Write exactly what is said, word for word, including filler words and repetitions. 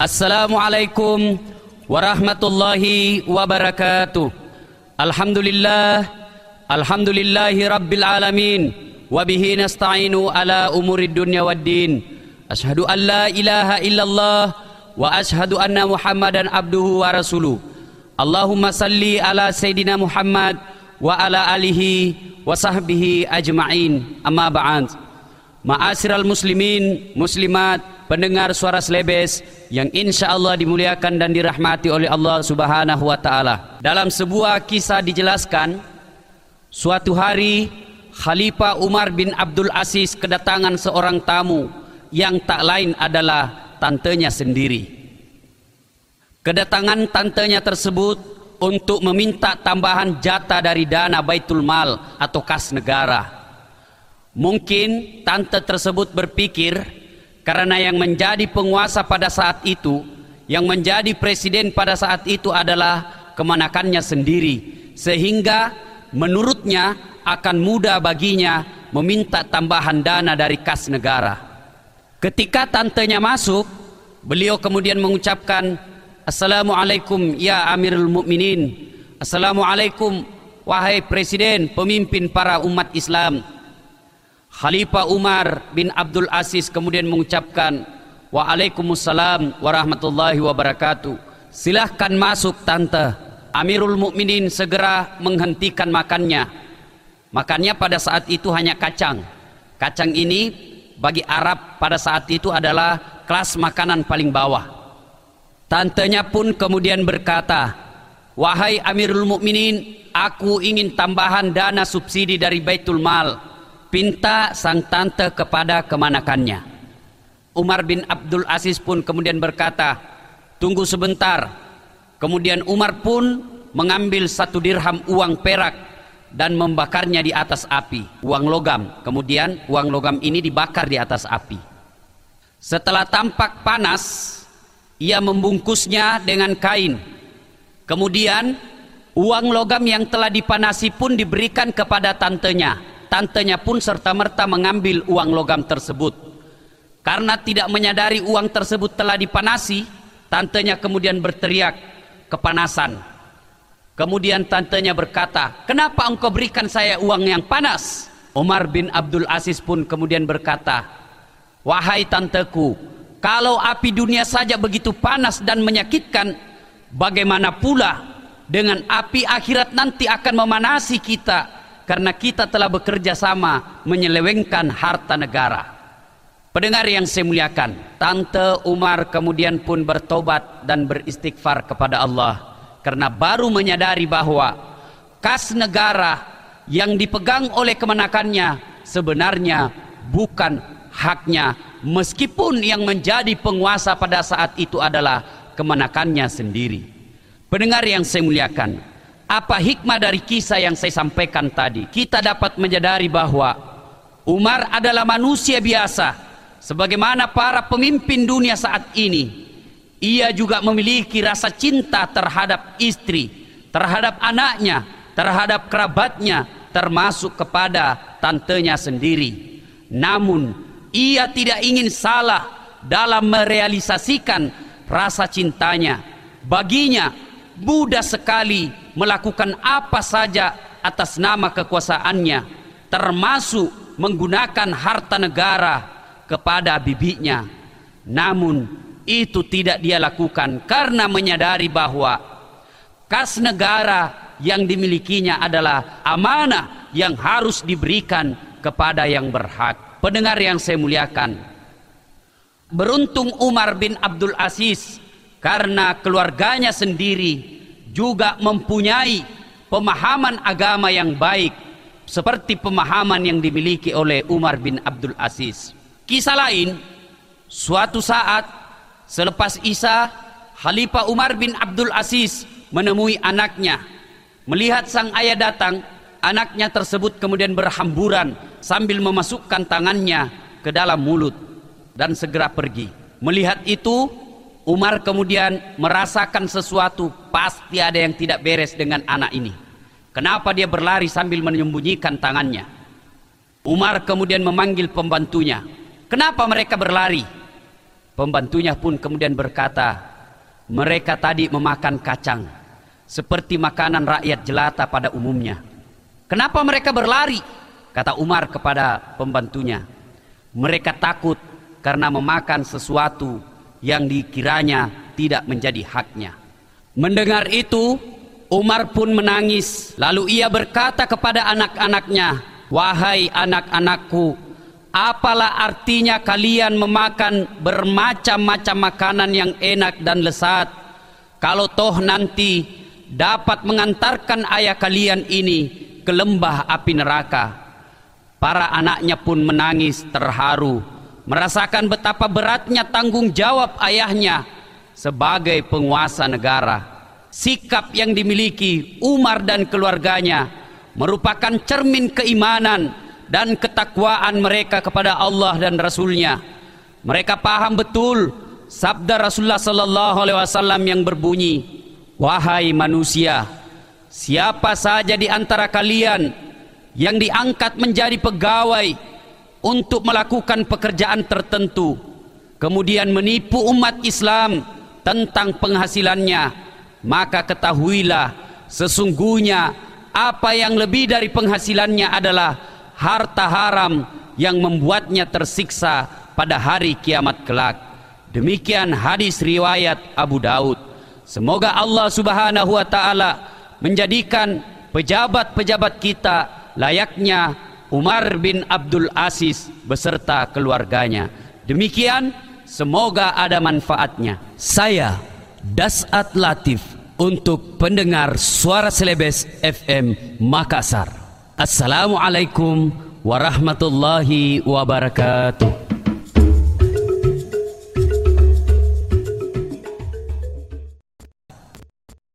Assalamualaikum warahmatullahi wabarakatuh. Alhamdulillah, alhamdulillahi rabbil alamin, wabihi nasta'inu ala umurid dunya waddin. Ashhadu an la ilaha illallah wa ashhadu anna muhammadan abduhu wa rasuluh. Allahumma salli ala sayyidina Muhammad wa ala alihi wa sahbihi ajma'in. Amma ba'd. Ma'asyiral muslimin, muslimat, pendengar suara Slebes yang insya Allah dimuliakan dan dirahmati oleh Allah subhanahu wa ta'ala. Dalam sebuah kisah dijelaskan, suatu hari Khalifah Umar bin Abdul Aziz kedatangan seorang tamu yang tak lain adalah tantenya sendiri. Kedatangan tantenya tersebut untuk meminta tambahan jatah dari dana Baitul Mal atau kas negara. Mungkin tante tersebut berpikir karena yang menjadi penguasa pada saat itu, yang menjadi presiden pada saat itu adalah kemenakannya sendiri, sehingga menurutnya akan mudah baginya meminta tambahan dana dari kas negara. Ketika tantenya masuk, beliau kemudian mengucapkan, Assalamualaikum ya Amirul Mukminin. Assalamualaikum wahai presiden, pemimpin para umat Islam. Khalifah Umar bin Abdul Aziz kemudian mengucapkan, Waalaikumsalam warahmatullahi wabarakatuh. Silahkan masuk tante. Amirul Mukminin segera menghentikan makannya. Makannya pada saat itu hanya kacang. Kacang ini bagi Arab pada saat itu adalah kelas makanan paling bawah. Tantenya pun kemudian berkata, wahai Amirul Mukminin, aku ingin tambahan dana subsidi dari Baitul Mal. Pinta sang tante kepada kemanakannya. Umar bin Abdul Aziz pun kemudian berkata, tunggu sebentar. Kemudian Umar pun mengambil satu dirham uang perak dan membakarnya di atas api, uang logam. Kemudian uang logam ini dibakar di atas api. Setelah tampak panas, ia membungkusnya dengan kain. Kemudian uang logam yang telah dipanasi pun diberikan kepada tantenya. Tantenya pun serta-merta mengambil uang logam tersebut. Karena tidak menyadari uang tersebut telah dipanasi, tantenya kemudian berteriak kepanasan. Kemudian tantenya berkata, kenapa engkau berikan saya uang yang panas? Umar bin Abdul Aziz pun kemudian berkata, wahai tanteku, kalau api dunia saja begitu panas dan menyakitkan, bagaimana pula dengan api akhirat nanti akan memanasi kita, karena kita telah bekerja sama menyelewengkan harta negara. Pendengar yang saya muliakan, Tante Umar kemudian pun bertobat dan beristighfar kepada Allah, karena baru menyadari bahwa kas negara yang dipegang oleh kemenakannya sebenarnya bukan haknya, meskipun yang menjadi penguasa pada saat itu adalah kemenakannya sendiri. Pendengar yang saya muliakan, apa hikmah dari kisah yang saya sampaikan tadi? Kita dapat menyadari bahwa Umar adalah manusia biasa, sebagaimana para pemimpin dunia saat ini. Ia juga memiliki rasa cinta terhadap istri, terhadap anaknya, terhadap kerabatnya, termasuk kepada tantenya sendiri. Namun ia tidak ingin salah dalam merealisasikan rasa cintanya. Baginya mudah sekali melakukan apa saja atas nama kekuasaannya, termasuk menggunakan harta negara kepada bibinya. Namun itu tidak dia lakukan karena menyadari bahwa kas negara yang dimilikinya adalah amanah yang harus diberikan kepada yang berhak. Pendengar yang saya muliakan, beruntung Umar bin Abdul Aziz karena keluarganya sendiri juga mempunyai pemahaman agama yang baik seperti pemahaman yang dimiliki oleh Umar bin Abdul Aziz. Kisah lain, suatu saat selepas Isya, Khalifah Umar bin Abdul Aziz menemui anaknya. Melihat sang ayah datang, anaknya tersebut kemudian berhamburan sambil memasukkan tangannya ke dalam mulut dan segera pergi. Melihat itu, Umar kemudian merasakan sesuatu, pasti ada yang tidak beres dengan anak ini. Kenapa dia berlari sambil menyembunyikan tangannya? Umar kemudian memanggil pembantunya. Kenapa mereka berlari? Pembantunya pun kemudian berkata, mereka tadi memakan kacang seperti makanan rakyat jelata pada umumnya. Kenapa mereka berlari? Kata Umar kepada pembantunya, mereka takut karena memakan sesuatu yang dikiranya tidak menjadi haknya. Mendengar itu, Umar pun menangis. Lalu ia berkata kepada anak-anaknya, wahai anak-anakku, apalah artinya kalian memakan bermacam-macam makanan yang enak dan lezat, kalau toh nanti dapat mengantarkan ayah kalian ini ke lembah api neraka. Para anaknya pun menangis terharu, merasakan betapa beratnya tanggung jawab ayahnya sebagai penguasa negara. Sikap yang dimiliki Umar dan keluarganya merupakan cermin keimanan dan ketakwaan mereka kepada Allah dan Rasulnya. Mereka paham betul sabda Rasulullah sallallahu alaihi wasallam yang berbunyi, wahai manusia, siapa saja di antara kalian yang diangkat menjadi pegawai untuk melakukan pekerjaan tertentu, kemudian menipu umat Islam tentang penghasilannya, maka ketahuilah sesungguhnya apa yang lebih dari penghasilannya adalah harta haram yang membuatnya tersiksa pada hari kiamat kelak. Demikian hadis riwayat Abu Daud. Semoga Allah Subhanahu wa taala menjadikan pejabat-pejabat kita layaknya Umar bin Abdul Aziz beserta keluarganya. Demikian, semoga ada manfaatnya. Saya Dasat Latif untuk pendengar Suara Celebes F M Makassar. Assalamualaikum warahmatullahi wabarakatuh.